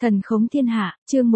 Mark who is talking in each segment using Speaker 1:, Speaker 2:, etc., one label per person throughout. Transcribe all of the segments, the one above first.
Speaker 1: Thần khống thiên hạ, chương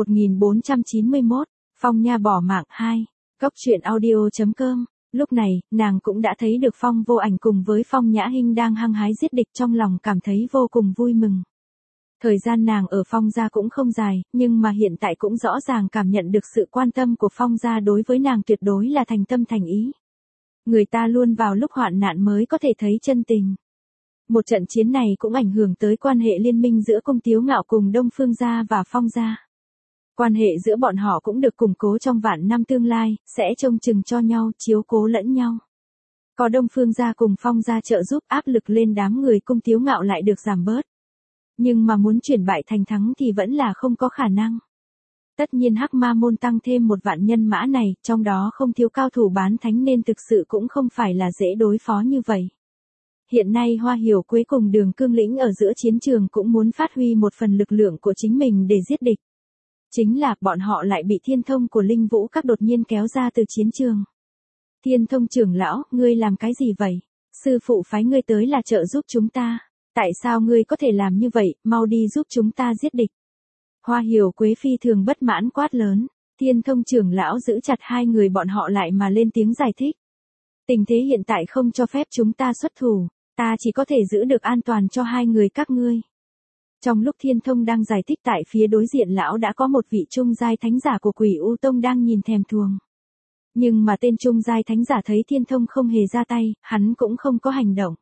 Speaker 1: 1491, Phong Nha bỏ mạng 2. Cóc truyện audio.com. Lúc này, nàng cũng đã thấy được Phong Vô Ảnh cùng với Phong Nhã Hinh đang hăng hái giết địch, trong lòng cảm thấy vô cùng vui mừng. Thời gian nàng ở Phong gia cũng không dài, nhưng mà hiện tại cũng rõ ràng cảm nhận được sự quan tâm của Phong gia đối với nàng tuyệt đối là thành tâm thành ý. Người ta luôn vào lúc hoạn nạn mới có thể thấy chân tình. Một trận chiến này cũng ảnh hưởng tới quan hệ liên minh giữa Cung Tiếu Ngạo cùng Đông Phương gia và Phong gia. Quan hệ giữa bọn họ cũng được củng cố trong vạn năm tương lai, sẽ trông chừng cho nhau, chiếu cố lẫn nhau. Có Đông Phương gia cùng Phong gia trợ giúp, áp lực lên đám người Cung Tiếu Ngạo lại được giảm bớt. Nhưng mà muốn chuyển bại thành thắng thì vẫn là không có khả năng. Tất nhiên Hắc Ma môn tăng thêm một vạn nhân mã này, trong đó không thiếu cao thủ bán thánh nên thực sự cũng không phải là dễ đối phó như vậy. Hiện nay Hoa Hiểu Quế cùng Đường Cương Lĩnh ở giữa chiến trường cũng muốn phát huy một phần lực lượng của chính mình để giết địch. Chính là bọn họ lại bị Thiên Thông của Linh Vũ Các đột nhiên kéo ra từ chiến trường. Thiên Thông trưởng lão, ngươi làm cái gì vậy? Sư phụ phái ngươi tới là trợ giúp chúng ta. Tại sao ngươi có thể làm như vậy, mau đi giúp chúng ta giết địch. Hoa Hiểu Quế phi thường bất mãn quát lớn. Thiên Thông trưởng lão giữ chặt hai người bọn họ lại mà lên tiếng giải thích. Tình thế hiện tại không cho phép chúng ta xuất thủ, ta chỉ có thể giữ được an toàn cho hai người các ngươi. Trong lúc Thiên Thông đang giải thích, tại phía đối diện lão đã có một vị trung giai thánh giả của Quỷ U Tông đang nhìn thèm thuồng. Nhưng mà tên trung giai thánh giả thấy Thiên Thông không hề ra tay, hắn cũng không có hành động.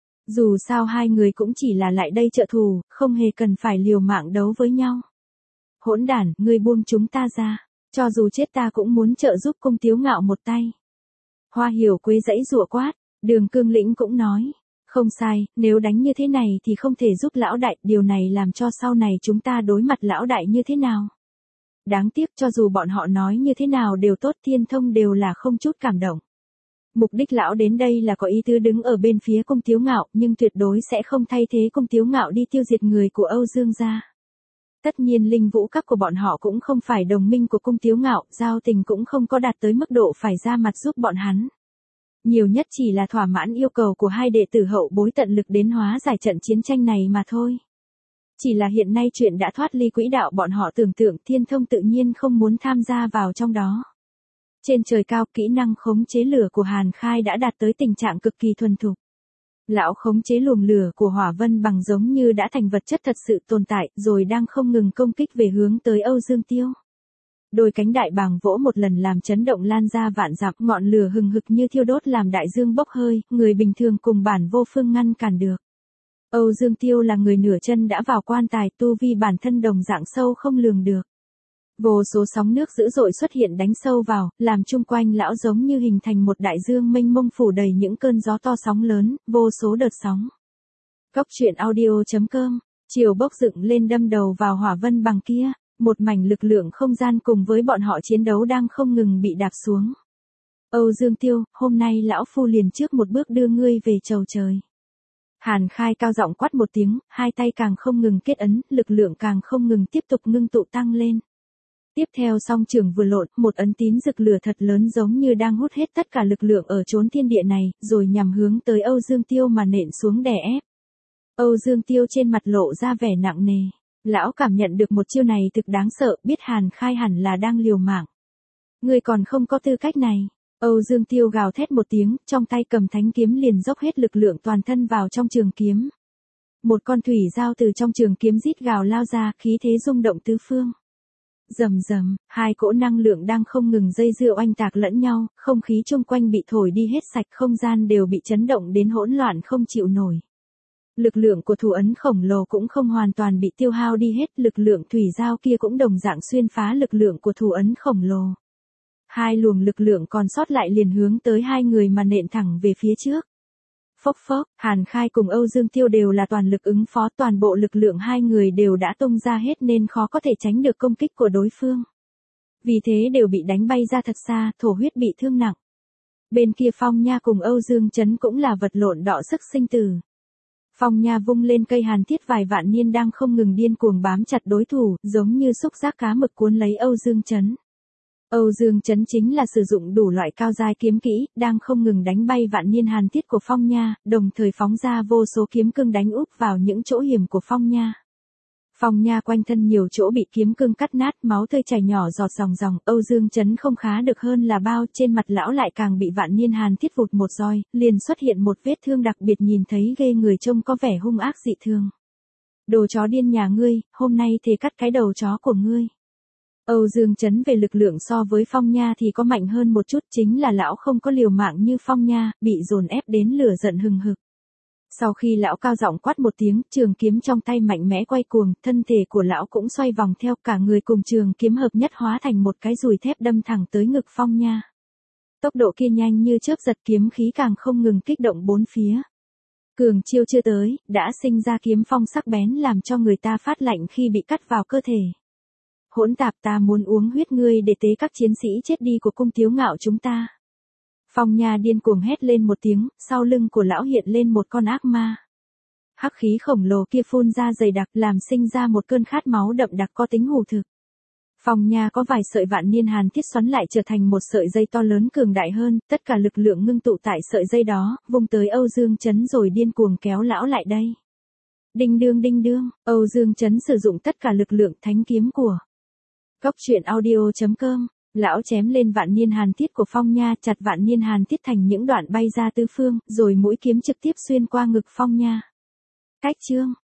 Speaker 1: Dù sao hai người cũng chỉ là lại đây trợ thù, không hề cần phải liều mạng đấu với nhau. Hỗn đản, ngươi buông chúng ta ra, cho dù chết ta cũng muốn trợ giúp Cung Tiếu Ngạo một tay. Hoa Hiểu Quế giãy giụa quát, Đường Cương Lĩnh cũng nói, không sai, nếu đánh như thế này thì không thể giúp lão đại, điều này làm cho sau này chúng ta đối mặt lão đại như thế nào. Đáng tiếc cho dù bọn họ nói như thế nào đều tốt, Thiên Thông đều là không chút cảm động. Mục đích lão đến đây là có ý tứ đứng ở bên phía Cung Tiếu Ngạo, nhưng tuyệt đối sẽ không thay thế Cung Tiếu Ngạo đi tiêu diệt người của Âu Dương gia. Tất nhiên Linh Vũ Các của bọn họ cũng không phải đồng minh của Cung Tiếu Ngạo, giao tình cũng không có đạt tới mức độ phải ra mặt giúp bọn hắn. Nhiều nhất chỉ là thỏa mãn yêu cầu của hai đệ tử hậu bối tận lực đến hóa giải trận chiến tranh này mà thôi. Chỉ là hiện nay chuyện đã thoát ly quỹ đạo bọn họ tưởng tượng, Thiên Thông tự nhiên không muốn tham gia vào trong đó. Trên trời cao, kỹ năng khống chế lửa của Hàn Khai đã đạt tới tình trạng cực kỳ thuần thục. Lão khống chế luồng lửa của Hỏa Vân Bằng giống như đã thành vật chất thật sự tồn tại, rồi đang không ngừng công kích về hướng tới Âu Dương Tiêu. Đôi cánh đại bàng vỗ một lần làm chấn động lan ra vạn dặm, ngọn lửa hừng hực như thiêu đốt làm đại dương bốc hơi, người bình thường cùng bản vô phương ngăn cản được. Âu Dương Tiêu là người nửa chân đã vào quan tài, tu vi bản thân đồng dạng sâu không lường được. Vô số sóng nước dữ dội xuất hiện đánh sâu vào, làm chung quanh lão giống như hình thành một đại dương mênh mông phủ đầy những cơn gió to sóng lớn, vô số đợt sóng. Cóc truyện audio.com, chiều bốc dựng lên đâm đầu vào Hỏa Vân Bằng kia, một mảnh lực lượng không gian cùng với bọn họ chiến đấu đang không ngừng bị đạp xuống. Âu Dương Tiêu, hôm nay lão phu liền trước một bước đưa ngươi về chầu trời. Hàn Khai cao giọng quát một tiếng, hai tay càng không ngừng kết ấn, lực lượng càng không ngừng tiếp tục ngưng tụ tăng lên. Tiếp theo song trường vừa lộn, một ấn tín rực lửa thật lớn giống như đang hút hết tất cả lực lượng ở chốn thiên địa này, rồi nhằm hướng tới Âu Dương Tiêu mà nện xuống đè ép. Âu Dương Tiêu trên mặt lộ ra vẻ nặng nề. Lão cảm nhận được một chiêu này thực đáng sợ, biết Hàn Khai hẳn là đang liều mạng. Ngươi còn không có tư cách này. Âu Dương Tiêu gào thét một tiếng, trong tay cầm thánh kiếm liền dốc hết lực lượng toàn thân vào trong trường kiếm. Một con thủy dao từ trong trường kiếm rít gào lao ra, khí thế rung động tứ phương. Rầm rầm, hai cỗ năng lượng đang không ngừng dây dưa oanh tạc lẫn nhau, không khí chung quanh bị thổi đi hết sạch, không gian đều bị chấn động đến hỗn loạn không chịu nổi. Lực lượng của thủ ấn khổng lồ cũng không hoàn toàn bị tiêu hao đi hết, lực lượng thủy giao kia cũng đồng dạng xuyên phá lực lượng của thủ ấn khổng lồ. Hai luồng lực lượng còn sót lại liền hướng tới hai người mà nện thẳng về phía trước. Phốc phốc, Hàn Khai cùng Âu Dương Tiêu đều là toàn lực ứng phó, toàn bộ lực lượng hai người đều đã tung ra hết nên khó có thể tránh được công kích của đối phương. Vì thế đều bị đánh bay ra thật xa, thổ huyết bị thương nặng. Bên kia Phong Nha cùng Âu Dương Chấn cũng là vật lộn đọ sức sinh tử. Phong Nha vung lên cây hàn thiết vài vạn niên đang không ngừng điên cuồng bám chặt đối thủ, giống như xúc giác cá mực cuốn lấy Âu Dương Chấn. Âu Dương Chấn chính là sử dụng đủ loại cao giai kiếm kỹ, đang không ngừng đánh bay vạn niên hàn thiết của Phong Nha, đồng thời phóng ra vô số kiếm cương đánh úp vào những chỗ hiểm của Phong Nha. Phong Nha quanh thân nhiều chỗ bị kiếm cương cắt nát, máu tươi chảy nhỏ giọt ròng ròng, Âu Dương Chấn không khá được hơn là bao, trên mặt lão lại càng bị Vạn Niên Hàn Thiết vụt một roi, liền xuất hiện một vết thương đặc biệt nhìn thấy ghê người, trông có vẻ hung ác dị thường. Đồ chó điên nhà ngươi, hôm nay thề cắt cái đầu chó của ngươi. Âu Dương Chấn về lực lượng so với Phong Nha thì có mạnh hơn một chút, chính là lão không có liều mạng như Phong Nha, bị dồn ép đến lửa giận hừng hực. Sau khi lão cao giọng quát một tiếng, trường kiếm trong tay mạnh mẽ quay cuồng, thân thể của lão cũng xoay vòng theo, cả người cùng trường kiếm hợp nhất hóa thành một cái dùi thép đâm thẳng tới ngực Phong Nha. Tốc độ kia nhanh như chớp giật, kiếm khí càng không ngừng kích động bốn phía. Cường chiêu chưa tới, đã sinh ra kiếm phong sắc bén làm cho người ta phát lạnh khi bị cắt vào cơ thể. Hỗn tạp, ta muốn uống huyết ngươi để tế các chiến sĩ chết đi của cung Tiếu Ngạo chúng ta. Phong Nha điên cuồng hét lên một tiếng, sau lưng của lão hiện lên một con ác ma. Hắc khí khổng lồ kia phun ra dày đặc làm sinh ra một cơn khát máu đậm đặc có tính hủ thực. Phong Nha có vài sợi Vạn Niên Hàn Thiết xoắn lại trở thành một sợi dây to lớn cường đại hơn, tất cả lực lượng ngưng tụ tại sợi dây đó, vung tới Âu Dương Chấn rồi điên cuồng kéo lão lại đây. Đinh đương, Âu Dương Chấn sử dụng tất cả lực lượng thánh kiếm của Cốc truyện audio.com. Lão chém lên Vạn Niên Hàn Thiết của Phong Nha, chặt Vạn Niên Hàn Thiết thành những đoạn bay ra tứ phương, rồi mũi kiếm trực tiếp xuyên qua ngực Phong Nha. Cách chương